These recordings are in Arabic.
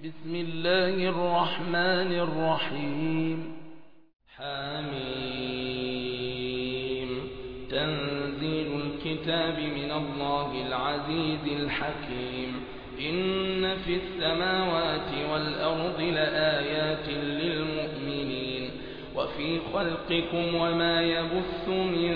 بسم الله الرحمن الرحيم. حميم. تنزيل الكتاب من الله العزيز الحكيم. إن في السماوات والأرض لآيات للمؤمنين وفي خلقكم وما يبث من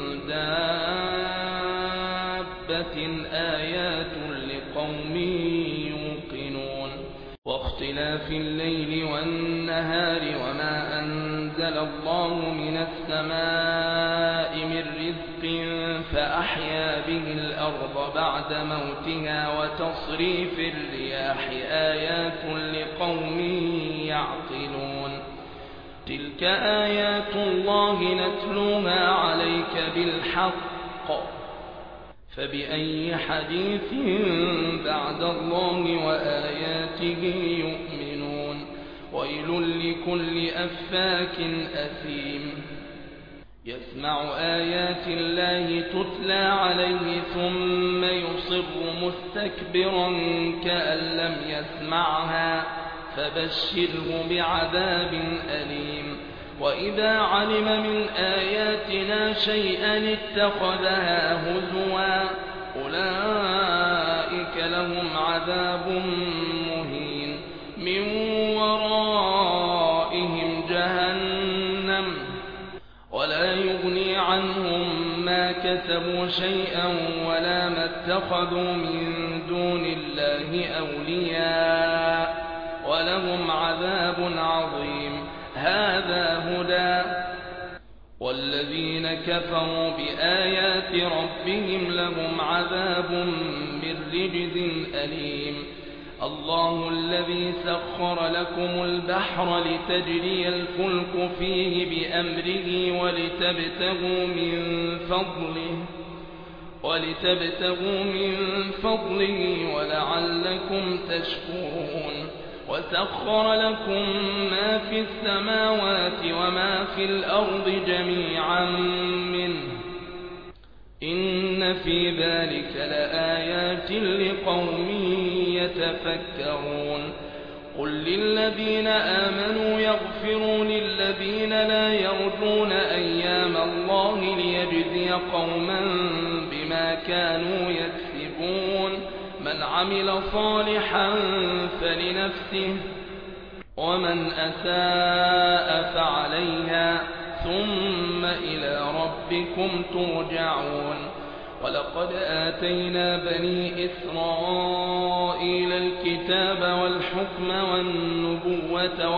دابة آيات لقوم يوقنون. واختلاف الليل والنهار وما أنزل الله من السماء من رزق فأحيا به الأرض بعد موتها وتصريف الرياح آيات لقوم يعقلون. تلك آيات الله نتلوها عليك بالحق فبأي حديث بعد الله وآياته يؤمنون. ويل لكل أفاك أثيم يسمع آيات الله تتلى عليه ثم يصر مستكبرا كأن لم يسمعها فبشره بعذاب أليم. وإذا علم من آياتنا شيئا اتخذها هزوا أولئك لهم عذاب مهين من ورائهم جهنم ولا يغني عنهم ما كسبوا شيئا ولا ما اتخذوا من دون الله أولياء ولهم عذاب عظيم. هذا هدى والذين كفروا بآيات ربهم لهم عذاب من رجز أليم. الله الذي سخر لكم البحر لتجري الفلك فيه بأمره ولتبتغوا من فضله ولعلكم تشكرون. وسخر لكم ما في السماوات وما في الأرض جميعا منه إن في ذلك لآيات لقوم يتفكرون. قل للذين آمنوا يغفروا للذين لا يرجون أيام الله ليجزي قوما بما كانوا يكسبون. من عمل صالحا فلنفسه ومن أساء فعليها ثم إلى ربكم ترجعون. ولقد آتينا بني إسرائيل الكتاب والحكم والنبوة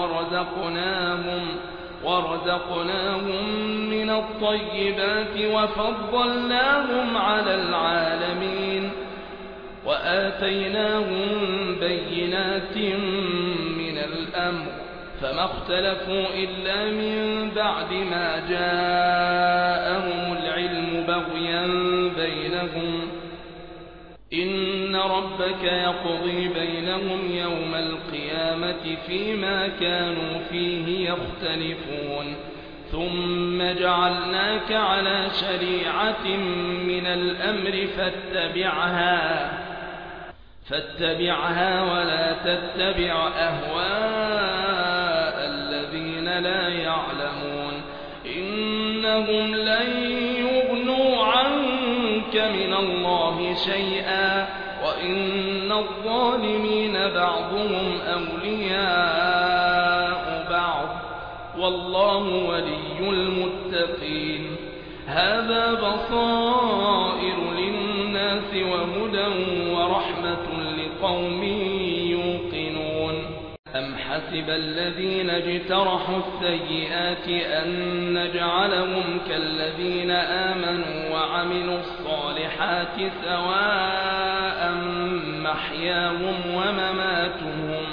ورزقناهم من الطيبات وفضلناهم على العالمين وآتيناهم بينات من الأمر فما اختلفوا إلا من بعد ما جاءهم العلم بغيا بينهم. إن ربك يقضي بينهم يوم القيامة فيما كانوا فيه يختلفون. ثم جعلناك على شريعة من الأمر فاتبعها ولا تتبع أهواء الذين لا يعلمون. إنهم لن يغنوا عنك من الله شيئا وإن الظالمين بعضهم أولياء بعض والله ولي المتقين. هذا بصائر للناس وهدى ورحمة لقوم يوقنون. أم حسب الذين اجترحوا السيئات أن نجعلهم كالذين آمنوا وعملوا الصالحات سواء محياهم ومماتهم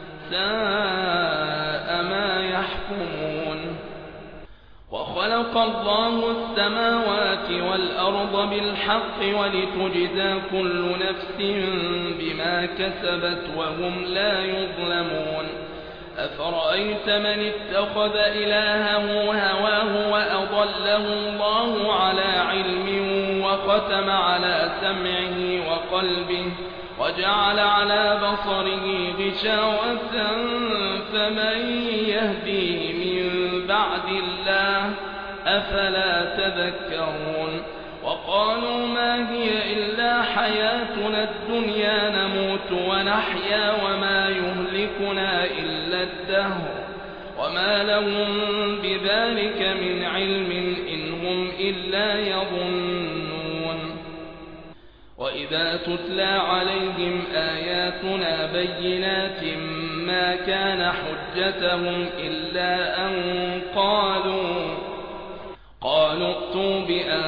ساء ما يحكمون. وخلق الله السماوات والأرض بالحق ولتجزى كل نفس بما كسبت وهم لا يظلمون. أفرأيت من اتخذ إلهه هواه وأضله الله على علم وختم على سمعه وجعل على بصره غشاوة فمن يهديه من بعد الله أفلا تذكرون وقالوا ما هي إلا حياتنا الدنيا نموت ونحيا وما يهلكنا إلا الدهر وما لهم بذلك من علم إن هم إلا يظنون وإذا تتلى عليهم آياتنا بينات ما كان حجتهم إلا أن قالوا ائتوا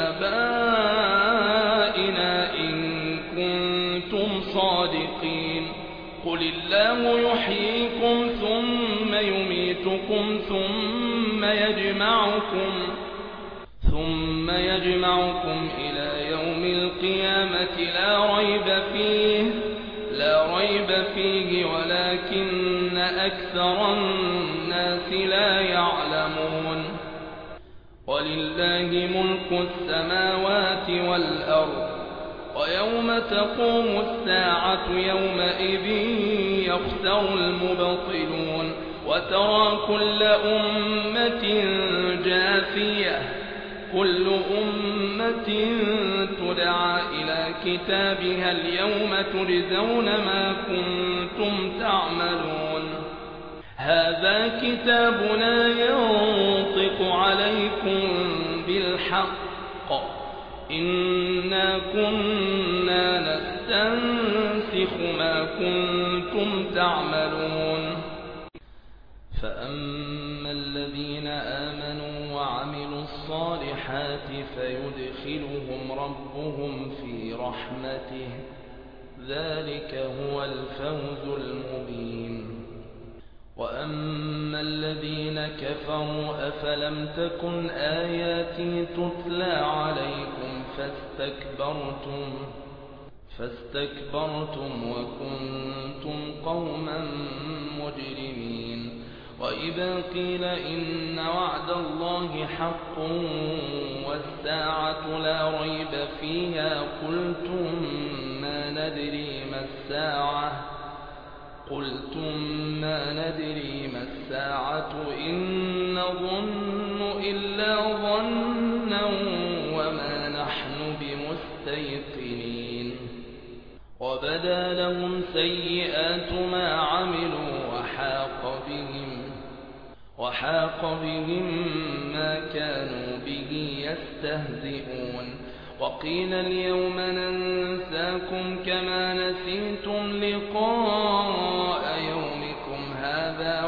بآبائنا إن كنتم صادقين قل الله يحييكم ثم يميتكم ثم يجمعكم إلى يوم القيامة لا ريب فيه ولكن أكثر الناس لا يعلمون ولله ملك السماوات والأرض ويوم تقوم الساعة يومئذ يخسر المبطلون وترى كل أمة جاثية كل أمة تدعى إلى كتابها اليوم تجزون ما كنتم تعملون هذا كتابنا ينطق عليكم بالحق إنا كنا نستنسخ ما كنتم تعملون فأما الذين آمنوا وعملوا الصالحات فيدخلهم ربهم في رحمته ذلك هو الفوز المبين وأما الذين كفروا أفلم تكن آياتي تتلى عليكم فاستكبرتم وكنتم قوما مجرمين وإذا قيل إن وعد الله حق والساعة لا ريب فيها قلتم ما ندري ما الساعة إن نظن إلا ظنا وما نحن بمستيقنين وبدا لهم سيئات ما عملوا وحاق بهم ما كانوا به يستهزئون وقيل اليوم ننساكم كما نسيتم لقاء يومكم هذا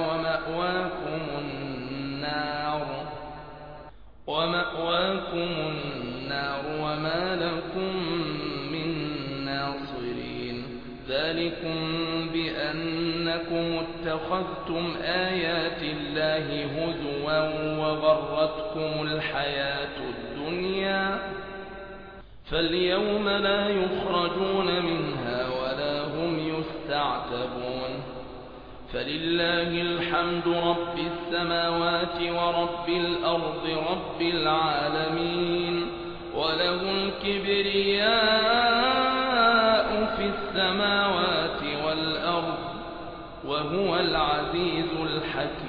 ومأواكم النار وما لكم من ناصرين ذلكم بأنكم اتخذتم آيات الله هزوا وغرتكم الحياة الدنيا فاليوم لا يخرجون منها ولا هم يستعتبون فلله الحمد رب السماوات ورب الأرض رب العالمين وله الكبرياء في السماوات والأرض وهو العزيز الحكيم